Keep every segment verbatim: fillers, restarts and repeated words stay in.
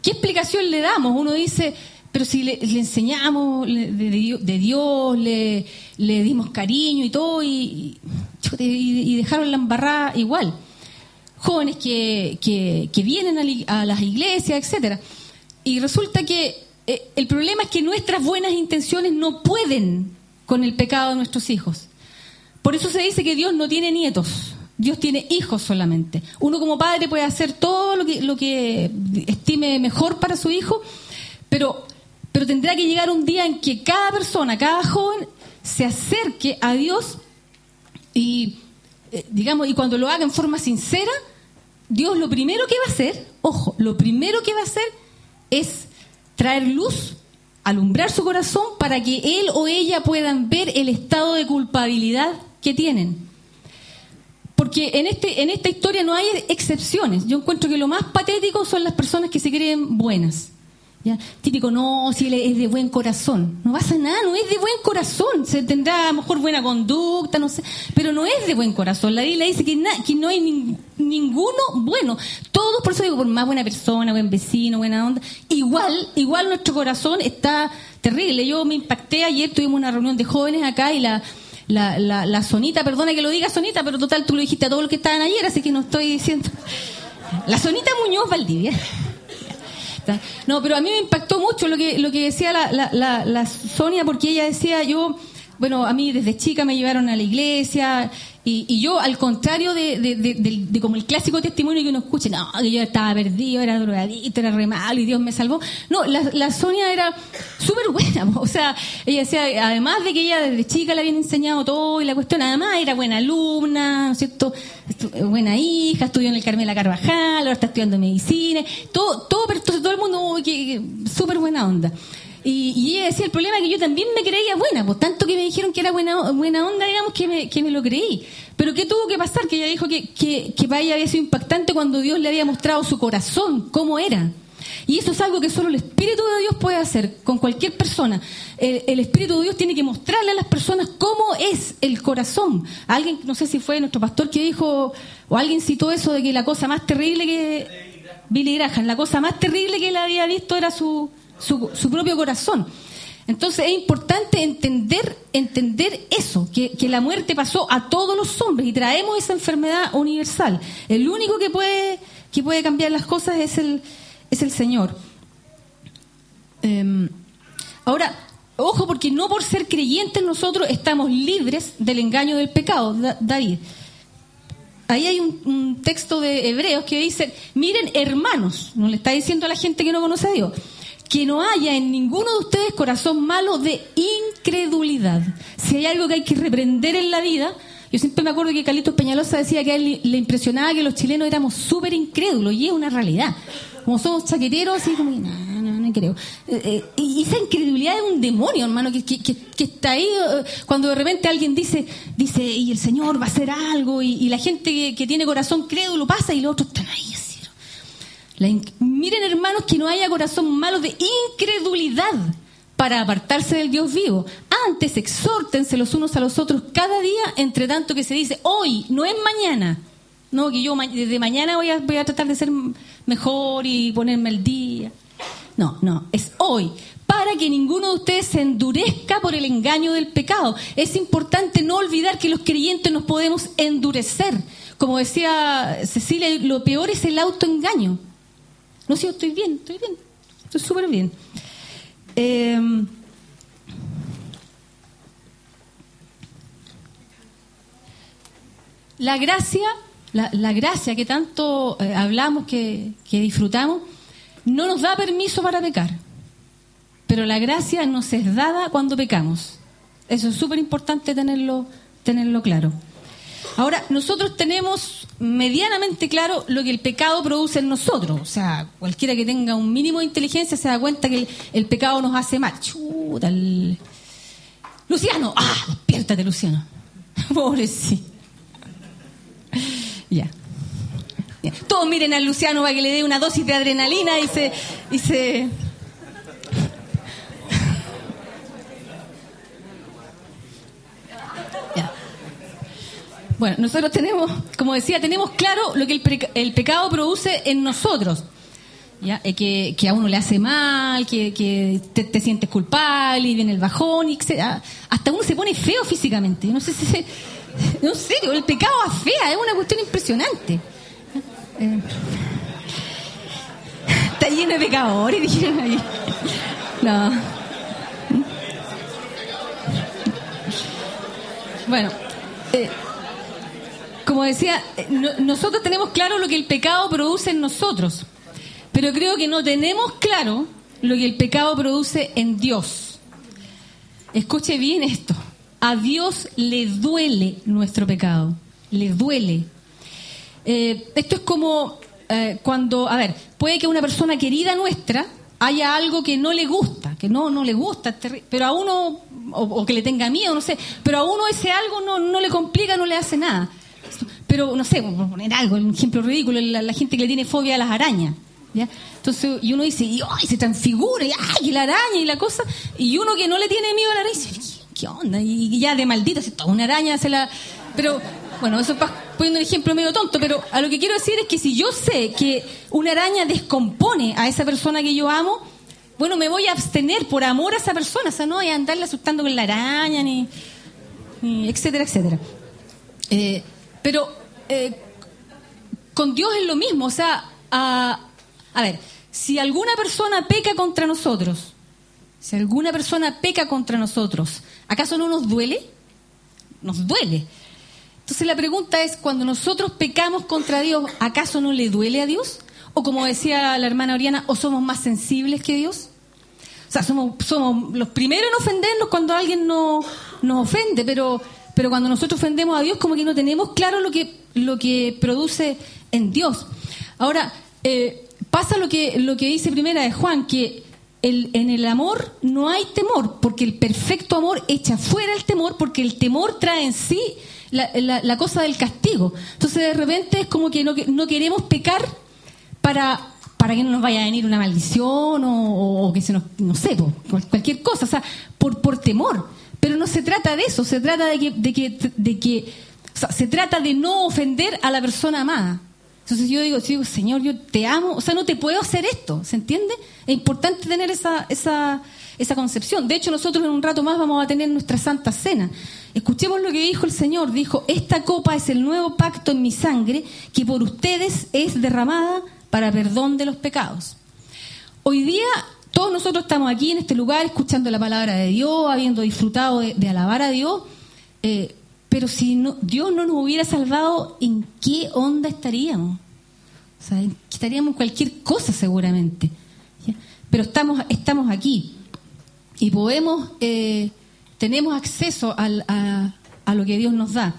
¿qué explicación le damos? Uno dice, pero si le, le enseñamos le, de, de Dios, le, le dimos cariño y todo, y, y, y dejaron la embarrada igual. Jóvenes que, que, que vienen a, a las iglesias, etcétera. Y resulta que eh, el problema es que nuestras buenas intenciones no pueden con el pecado de nuestros hijos. Por eso se dice que Dios no tiene nietos, Dios tiene hijos solamente. Uno como padre puede hacer todo lo que, lo que estime mejor para su hijo, pero, pero tendrá que llegar un día en que cada persona, cada joven, se acerque a Dios y, eh, digamos, y cuando lo haga en forma sincera, Dios lo primero que va a hacer, ojo, lo primero que va a hacer es traer luz, alumbrar su corazón para que él o ella puedan ver el estado de culpabilidad que tienen. Porque en este en esta historia no hay excepciones. Yo encuentro que lo más patético son las personas que se creen buenas. ¿Ya? Típico, no, si él es de buen corazón. No pasa nada, no es de buen corazón. Se tendrá a lo mejor buena conducta, no sé, pero no es de buen corazón. La Biblia dice que, na, que no hay nin, ninguno bueno. Todos, por eso digo, por más buena persona, buen vecino, buena onda, igual, igual nuestro corazón está terrible. Yo me impacté ayer, tuvimos una reunión de jóvenes acá y la la, la, la Sonita, perdona que lo diga Sonita, pero total tú lo dijiste a todos los que estaban ayer, así que no estoy diciendo. La Sonita Muñoz Valdivia. No, pero a mí me impactó mucho lo que lo que decía la, la, la, la Sonia, porque ella decía, yo, bueno, a mí desde chica me llevaron a la iglesia y, y yo, al contrario de, de, de, de, de como el clásico testimonio que uno escucha, no, que yo estaba perdido, era drogadito, era re malo y Dios me salvó. No, la, la Sonia era súper buena, o sea, ella decía, además de que ella desde chica le habían enseñado todo y la cuestión, además era buena alumna, ¿no es cierto? Buena hija, estudió en el Carmela Carvajal, ahora está estudiando medicina, todo, todo, pero todo el mundo, oh, que, que, súper buena onda. Y, y ella decía, el problema es que yo también me creía buena, pues tanto que me dijeron que era buena buena onda, digamos, que me, que me lo creí. Pero ¿qué tuvo que pasar? Que ella dijo que, que, que para ella había sido impactante cuando Dios le había mostrado su corazón, cómo era. Y eso es algo que solo el Espíritu de Dios puede hacer con cualquier persona. El, el Espíritu de Dios tiene que mostrarle a las personas cómo es el corazón. Alguien, no sé si fue nuestro pastor que dijo, o alguien citó eso de que la cosa más terrible que... Billy Graham, la cosa más terrible que él había visto era su... Su, su propio corazón. Entonces es importante entender entender eso, que, que la muerte pasó a todos los hombres y traemos esa enfermedad universal. El único que puede que puede cambiar las cosas es el es el Señor. Eh, ahora, ojo, porque no por ser creyentes nosotros estamos libres del engaño del pecado, da, David. Ahí hay un, un texto de Hebreos que dice, miren, hermanos, no le está diciendo a la gente que no conoce a Dios, que no haya en ninguno de ustedes corazón malo de incredulidad. Si hay algo que hay que reprender en la vida, yo siempre me acuerdo que Carlitos Peñalosa decía que a él le impresionaba que los chilenos éramos súper incrédulos, y es una realidad. Como somos chaqueteros, así como, no, no, no creo. Eh, eh, y esa incredulidad es un demonio, hermano, que, que, que, que está ahí eh, cuando de repente alguien dice, dice, y el Señor va a hacer algo, y, y la gente que, que tiene corazón crédulo pasa y los otros están ahí así. La inc- Miren, hermanos, que no haya corazón malo de incredulidad para apartarse del Dios vivo. Antes, exhórtense los unos a los otros cada día, entre tanto que se dice hoy, no es mañana. No, que yo ma- desde mañana voy a, voy a tratar de ser mejor y ponerme al día. No, no, es hoy. Para que ninguno de ustedes se endurezca por el engaño del pecado. Es importante no olvidar que los creyentes nos podemos endurecer. Como decía Cecilia, lo peor es el autoengaño. No sé, yo estoy bien, estoy bien, estoy súper bien. Eh, la gracia, la, la gracia que tanto eh, hablamos, que, que disfrutamos, no nos da permiso para pecar. Pero la gracia nos es dada cuando pecamos. Eso es súper importante tenerlo, tenerlo claro. Ahora, nosotros tenemos medianamente claro lo que el pecado produce en nosotros. O sea, cualquiera que tenga un mínimo de inteligencia se da cuenta que el, el pecado nos hace mal. Chuta, el... Luciano, ¡ah! Despiértate, Luciano. Pobrecito. Ya. Ya. Todos miren al Luciano para que le dé una dosis de adrenalina y se... Y se... Bueno, nosotros tenemos, como decía, tenemos claro lo que el, pre- el pecado produce en nosotros. ¿ya? Eh, que, que a uno le hace mal, que, que te, te sientes culpable y viene el bajón, y etcétera. Hasta uno se pone feo físicamente. No sé si se, no en serio, el pecado afea, es una cuestión impresionante. Eh, está lleno de pecadores, dijeron ahí. No. Bueno, eh, como decía, no, nosotros tenemos claro lo que el pecado produce en nosotros, pero creo que no tenemos claro lo que el pecado produce en Dios. Escuche bien esto. A Dios le duele nuestro pecado, le duele. Eh, esto es como eh, cuando, a ver, puede que una persona querida nuestra haya algo que no le gusta, que no, no le gusta, pero a uno, o, o que le tenga miedo, no sé, pero a uno ese algo no, no le complica, no le hace nada. Pero, no sé, por poner algo, un ejemplo ridículo, la, la gente que le tiene fobia a las arañas, ¿ya? Entonces, y uno dice, y, ¡ay, se transfigura! Y, ¡ay, la araña! Y la cosa, y uno que no le tiene miedo a la araña dice, ¿qué onda? Y ya de maldita, se toma una araña, se la... Pero, bueno, eso es poniendo un ejemplo medio tonto, pero a lo que quiero decir es que si yo sé que una araña descompone a esa persona que yo amo, bueno, me voy a abstener por amor a esa persona, o sea, no voy a andarle asustando con la araña, ni, ni etcétera, etcétera. Eh, pero eh, con Dios es lo mismo, o sea, a, a ver, si alguna persona peca contra nosotros, si alguna persona peca contra nosotros, ¿acaso no nos duele? Nos duele. Entonces la pregunta es, cuando nosotros pecamos contra Dios, ¿acaso no le duele a Dios? O como decía la hermana Oriana, ¿o somos más sensibles que Dios? O sea, somos, somos los primeros en ofendernos cuando alguien nos, nos ofende, pero, pero cuando nosotros ofendemos a Dios, como que no tenemos claro lo que, lo que produce en Dios. Ahora, eh, pasa lo que, lo que dice Primera de Juan, que el, en el amor no hay temor, porque el perfecto amor echa fuera el temor, porque el temor trae en sí La, la, la cosa del castigo. Entonces de repente es como que no, no queremos pecar para, para que no nos vaya a venir una maldición o, o que se nos, no sé, cualquier cosa, o sea, por, por temor. Pero no se trata de eso, se trata de que, de que, de que o sea, se trata de no ofender a la persona amada. Entonces yo digo, digo, Señor, yo te amo, o sea, no te puedo hacer esto, ¿se entiende? Es importante tener esa, esa, esa concepción. De hecho, nosotros en un rato más vamos a tener nuestra Santa Cena. Escuchemos lo que dijo el Señor. Dijo, esta copa es el nuevo pacto en mi sangre, que por ustedes es derramada para perdón de los pecados. Hoy día todos nosotros estamos aquí en este lugar escuchando la palabra de Dios, habiendo disfrutado de, de alabar a Dios, eh, pero si no, Dios no nos hubiera salvado, ¿en qué onda estaríamos? O sea, estaríamos en cualquier cosa seguramente, ¿ya? Pero estamos, estamos aquí y podemos... Eh, tenemos acceso al, a, a lo que Dios nos da.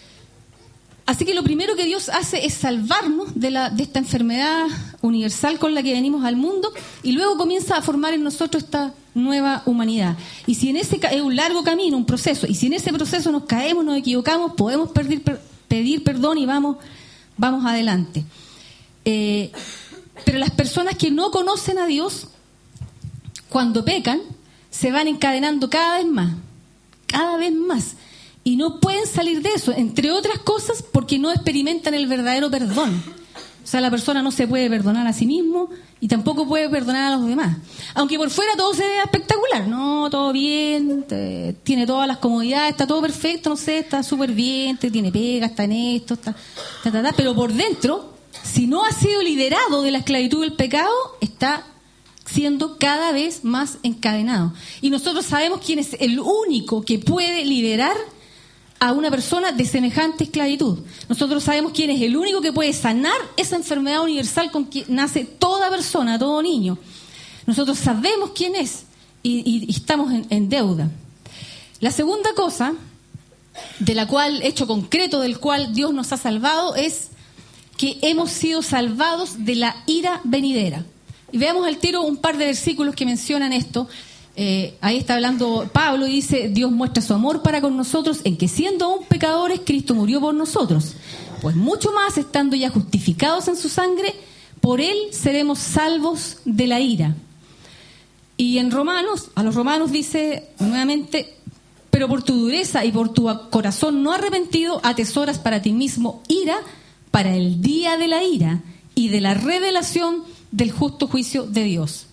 Así que lo primero que Dios hace es salvarnos de, la, de esta enfermedad universal con la que venimos al mundo, y luego comienza a formar en nosotros esta nueva humanidad. Y si en ese es un largo camino, un proceso, y si en ese proceso nos caemos, nos equivocamos, podemos pedir, per, pedir perdón y vamos, vamos adelante. Eh, pero las personas que no conocen a Dios, cuando pecan, se van encadenando cada vez más, cada vez más, y no pueden salir de eso, entre otras cosas porque no experimentan el verdadero perdón. O sea, la persona no se puede perdonar a sí mismo y tampoco puede perdonar a los demás. Aunque por fuera todo se ve espectacular, no, todo bien, te, tiene todas las comodidades, está todo perfecto, no sé, está súper bien, te tiene pega, está en esto, está, ta, ta, ta, pero por dentro, si no ha sido liberado de la esclavitud del pecado, está siendo cada vez más encadenado. Y nosotros sabemos quién es el único que puede liberar a una persona de semejante esclavitud. Nosotros sabemos quién es el único que puede sanar esa enfermedad universal con que nace toda persona, todo niño. Nosotros sabemos quién es y, y, y estamos en, en deuda. La segunda cosa, de la cual, hecho concreto del cual Dios nos ha salvado, es que hemos sido salvados de la ira venidera. Y veamos al tiro un par de versículos que mencionan esto. Eh, ahí está hablando Pablo y dice, Dios muestra su amor para con nosotros en que siendo aún pecadores, Cristo murió por nosotros. Pues mucho más, estando ya justificados en su sangre, por él seremos salvos de la ira. Y en Romanos, a los Romanos dice nuevamente, pero por tu dureza y por tu corazón no arrepentido, atesoras para ti mismo ira para el día de la ira y de la revelación del justo juicio de Dios.